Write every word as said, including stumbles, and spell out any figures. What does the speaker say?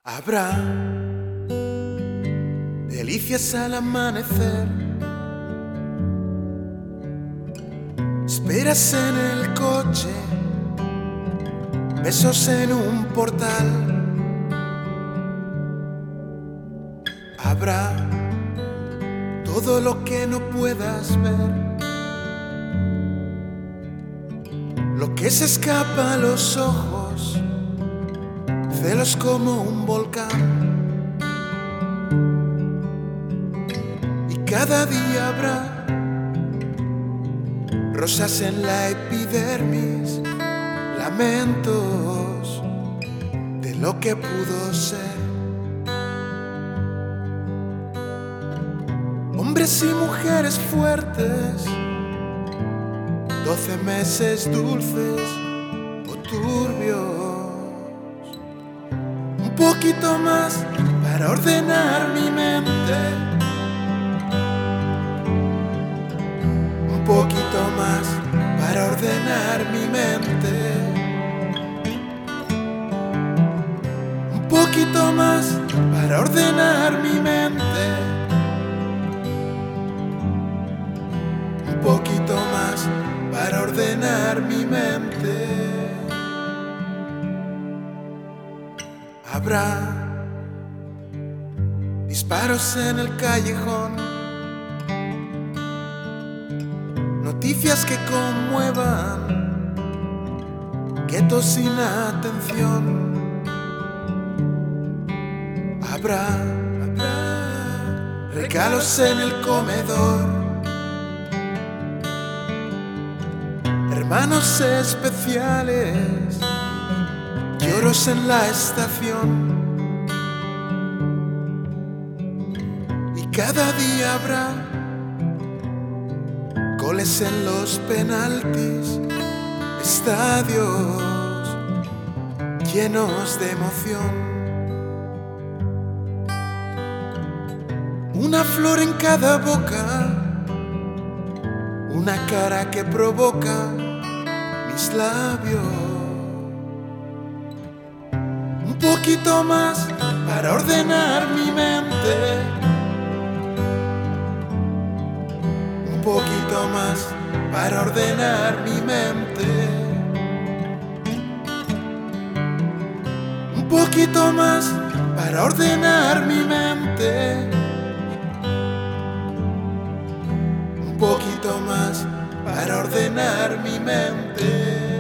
Habrá delicias al amanecer, esperas en el coche, besos en un portal. Habrá todo lo que no puedas ver, lo que se escapa a los ojos, celos como un volcán. Y cada día habrá rosas en la epidermis, lamentos de lo que pudo ser. Hombres y mujeres fuertes, doce meses dulces o turbios. Un poquito más para ordenar mi mente, un poquito más para ordenar mi mente, un poquito más para ordenar mi mente, un poquito más para ordenar mi mente. Habrá disparos en el callejón, noticias que conmuevan, guetos sin atención. Habrá, habrá regalos en el comedor, hermanos especiales, lloros en la estación. Y cada día habrá goles en los penaltis, estadios llenos de emoción. Una flor en cada boca, una cara que provoca mis labios. Un poquito más para ordenar mi mente, un poquito más para ordenar mi mente, un poquito más para ordenar mi mente, un poquito más para ordenar mi mente.